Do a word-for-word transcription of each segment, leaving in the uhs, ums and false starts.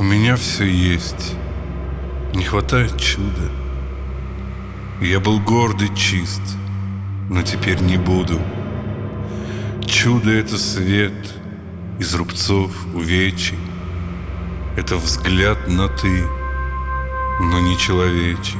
У меня все есть, не хватает чуда. Я был горд и чист, но теперь не буду. Чудо — это свет из рубцов увечий, это взгляд на «ты», но не человечий.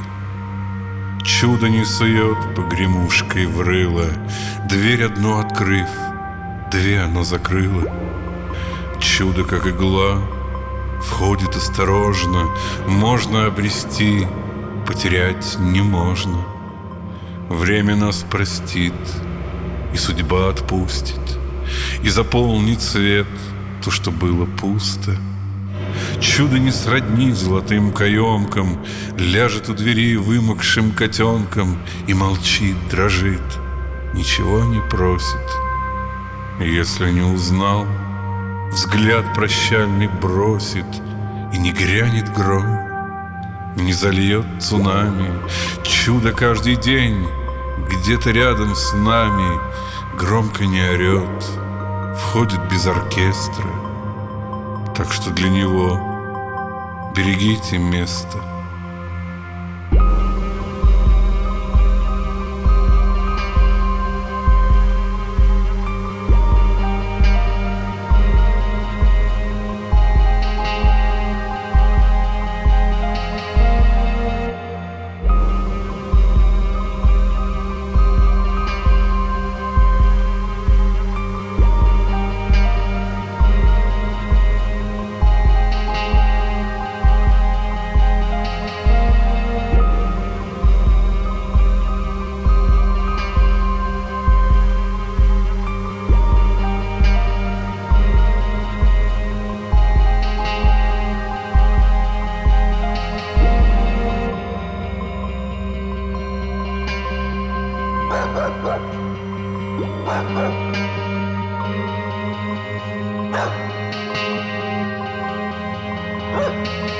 Чудо не сует погремушкой в рыло, дверь одну открыв, две оно закрыло. Чудо, как игла, входит осторожно, можно обрести, потерять не можно. Время нас простит, и судьба отпустит, и заполнит свет то, что было пусто. Чудо не сродни золотым каемкам, ляжет у двери вымокшим котенком и молчит, дрожит, ничего не просит. Если не узнал, взгляд прощальный бросит, и не грянет гром, не зальет цунами. Чудо каждый день где-то рядом с нами, громко не орет, входит без оркестра. Так что для него берегите место. Huh?